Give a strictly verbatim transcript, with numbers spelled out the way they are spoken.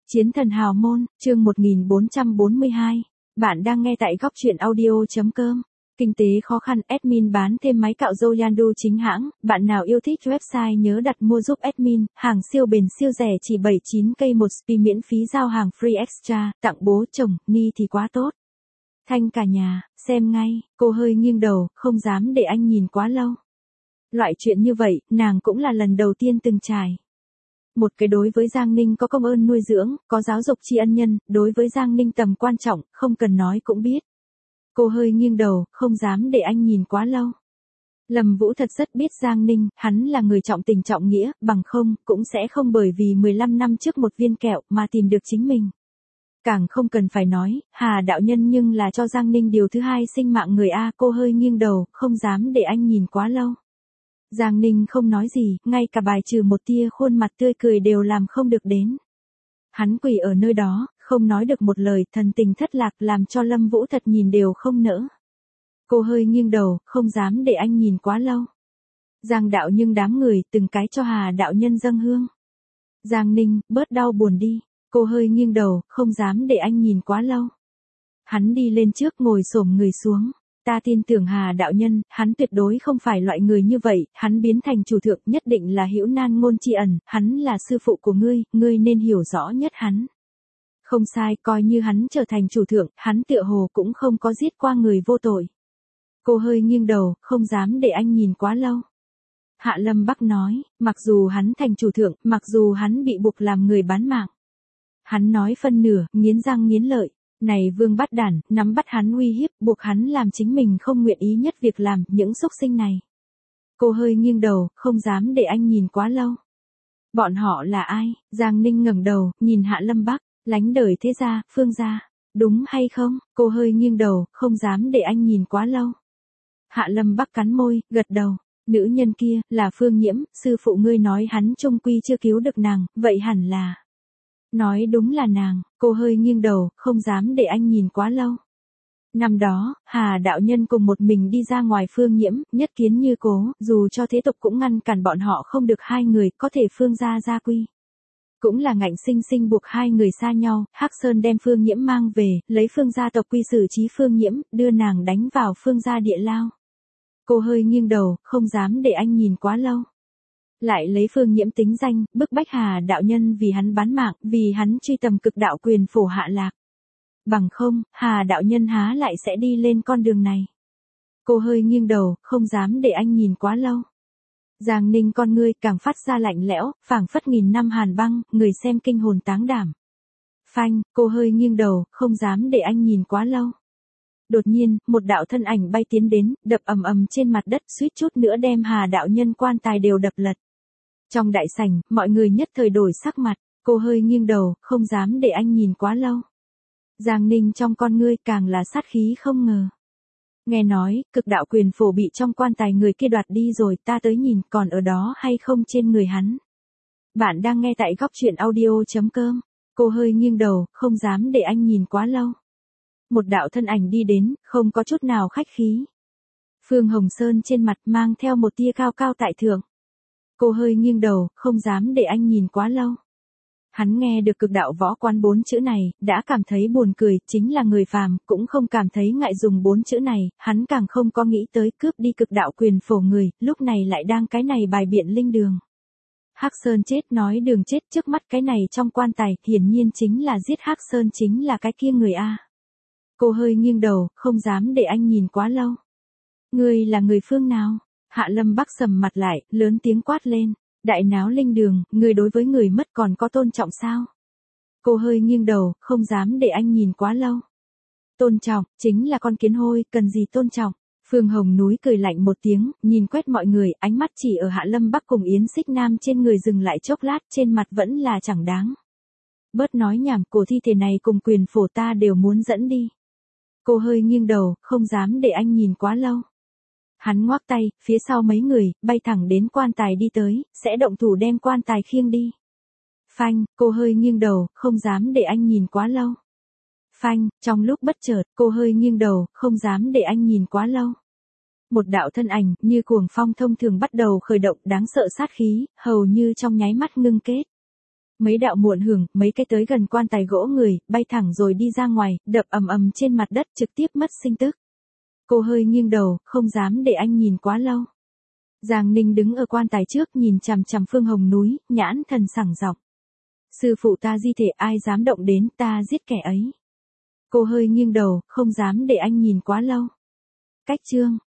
Chiến thần hào môn, chương một nghìn bốn trăm bốn mươi hai. Bạn đang nghe tại góc truyện audio chấm com. Kinh tế khó khăn, admin bán thêm máy cạo râu Yandu chính hãng. Bạn nào yêu thích website nhớ đặt mua giúp admin. Hàng siêu bền siêu rẻ chỉ bảy mươi chín k một spi miễn phí giao hàng free extra. Tặng bố chồng, ni thì quá tốt. Thanh cả nhà, xem ngay. Cô hơi nghiêng đầu, không dám để anh nhìn quá lâu. Loại chuyện như vậy, nàng cũng là lần đầu tiên từng trải. Một cái đối với Giang Ninh có công ơn nuôi dưỡng, có giáo dục tri ân nhân, đối với Giang Ninh tầm quan trọng, không cần nói cũng biết. Cô hơi nghiêng đầu, không dám để anh nhìn quá lâu. Lâm Vũ thật rất biết Giang Ninh, hắn là người trọng tình trọng nghĩa, bằng không, cũng sẽ không bởi vì mười lăm năm trước một viên kẹo mà tìm được chính mình. Càng không cần phải nói, Hà đạo nhân nhưng là cho Giang Ninh điều thứ hai sinh mạng người A. Cô hơi nghiêng đầu, không dám để anh nhìn quá lâu. Giang Ninh không nói gì, ngay cả bài trừ một tia khuôn mặt tươi cười đều làm không được đến. Hắn quỳ ở nơi đó, không nói được một lời, thần tình thất lạc làm cho Lâm Vũ thật nhìn đều không nỡ. Cô hơi nghiêng đầu, không dám để anh nhìn quá lâu. Giang đạo nhưng đám người từng cái cho Hà đạo nhân dâng hương. Giang Ninh, bớt đau buồn đi. Cô hơi nghiêng đầu, không dám để anh nhìn quá lâu. Hắn đi lên trước ngồi xổm người xuống. Ta tin tưởng Hà đạo nhân, hắn tuyệt đối không phải loại người như vậy, hắn biến thành chủ thượng nhất định là hữu nan ngôn tri ẩn, hắn là sư phụ của ngươi, ngươi nên hiểu rõ nhất hắn. Không sai, coi như hắn trở thành chủ thượng, hắn tựa hồ cũng không có giết qua người vô tội. Cô hơi nghiêng đầu, không dám để anh nhìn quá lâu. Hạ Lâm Bắc nói, mặc dù hắn thành chủ thượng, mặc dù hắn bị buộc làm người bán mạng. Hắn nói phân nửa, nghiến răng nghiến lợi. Này vương bắt đản, nắm bắt hắn uy hiếp, buộc hắn làm chính mình không nguyện ý nhất việc làm, những xúc sinh này. Cô hơi nghiêng đầu, không dám để anh nhìn quá lâu. Bọn họ là ai? Giang Ninh ngẩng đầu, nhìn Hạ Lâm Bắc, lánh đời thế gia, Phương gia. Đúng hay không? Cô hơi nghiêng đầu, không dám để anh nhìn quá lâu. Hạ Lâm Bắc cắn môi, gật đầu. Nữ nhân kia, là Phương Nhiễm, sư phụ ngươi nói hắn chung quy chưa cứu được nàng, vậy hẳn là... Nói đúng là nàng, cô hơi nghiêng đầu, không dám để anh nhìn quá lâu. Năm đó, Hà đạo nhân cùng một mình đi ra ngoài Phương Nhiễm, nhất kiến như cố, dù cho thế tục cũng ngăn cản bọn họ không được hai người, có thể Phương gia gia quy. Cũng là ngạnh sinh sinh buộc hai người xa nhau, Hắc Sơn đem Phương Nhiễm mang về, lấy Phương gia tộc quy xử trí Phương Nhiễm, đưa nàng đánh vào Phương gia địa lao. Cô hơi nghiêng đầu, không dám để anh nhìn quá lâu. Lại lấy Phương Nhiễm tính danh, bức bách Hà đạo nhân vì hắn bán mạng, vì hắn truy tầm cực đạo quyền phổ hạ lạc. Bằng không, Hà đạo nhân há lại sẽ đi lên con đường này. Cô hơi nghiêng đầu, không dám để anh nhìn quá lâu. Giang Ninh con ngươi càng phát ra lạnh lẽo, phảng phất nghìn năm hàn băng, người xem kinh hồn táng đảm. Phanh, cô hơi nghiêng đầu, không dám để anh nhìn quá lâu. Đột nhiên, một đạo thân ảnh bay tiến đến, đập ầm ầm trên mặt đất, suýt chút nữa đem Hà đạo nhân quan tài đều đập lật. Trong đại sảnh, mọi người nhất thời đổi sắc mặt, cô hơi nghiêng đầu, không dám để anh nhìn quá lâu. Giang Ninh trong con ngươi càng là sát khí không ngờ. Nghe nói, cực đạo quyền phổ bị trong quan tài người kia đoạt đi rồi, ta tới nhìn còn ở đó hay không trên người hắn. Bạn đang nghe tại góc truyện audio chấm com. Cô hơi nghiêng đầu, không dám để anh nhìn quá lâu. Một đạo thân ảnh đi đến, không có chút nào khách khí. Phương Hồng Sơn trên mặt mang theo một tia cao cao tại thượng. Cô hơi nghiêng đầu, không dám để anh nhìn quá lâu. Hắn nghe được cực đạo võ quán bốn chữ này, đã cảm thấy buồn cười, chính là người phàm, cũng không cảm thấy ngại dùng bốn chữ này, hắn càng không có nghĩ tới cướp đi cực đạo quyền phổ người, lúc này lại đang cái này bài biện linh đường. Hắc Sơn chết nói đường chết trước mắt cái này trong quan tài, hiển nhiên chính là giết Hắc Sơn chính là cái kia người A. Cô hơi nghiêng đầu, không dám để anh nhìn quá lâu. Ngươi là người phương nào? Hạ Lâm Bắc sầm mặt lại, lớn tiếng quát lên. Đại náo linh đường, người đối với người mất còn có tôn trọng sao? Cô hơi nghiêng đầu, không dám để anh nhìn quá lâu. Tôn trọng, chính là con kiến hôi, cần gì tôn trọng? Phương Hồng núi cười lạnh một tiếng, nhìn quét mọi người, ánh mắt chỉ ở Hạ Lâm Bắc cùng Yến Xích Nam trên người dừng lại chốc lát, trên mặt vẫn là chẳng đáng. Bớt nói nhảm, cổ thi thể này cùng quyền phổ ta đều muốn dẫn đi. Cô hơi nghiêng đầu, không dám để anh nhìn quá lâu. Hắn ngoác tay, phía sau mấy người, bay thẳng đến quan tài đi tới, sẽ động thủ đem quan tài khiêng đi. Phanh, cô hơi nghiêng đầu, không dám để anh nhìn quá lâu. Phanh, trong lúc bất chợt, cô hơi nghiêng đầu, không dám để anh nhìn quá lâu. Một đạo thân ảnh, như cuồng phong thông thường bắt đầu khởi động đáng sợ sát khí, hầu như trong nháy mắt ngưng kết. Mấy đạo muộn hưởng, mấy cái tới gần quan tài gỗ người, bay thẳng rồi đi ra ngoài, đập ầm ầm trên mặt đất trực tiếp mất sinh tức. Cô hơi nghiêng đầu, không dám để anh nhìn quá lâu. Giang Ninh đứng ở quan tài trước nhìn chằm chằm Phương Hồng núi, nhãn thần sảng giọng. Sư phụ ta di thể ai dám động đến, ta giết kẻ ấy. Cô hơi nghiêng đầu, không dám để anh nhìn quá lâu. Cách chương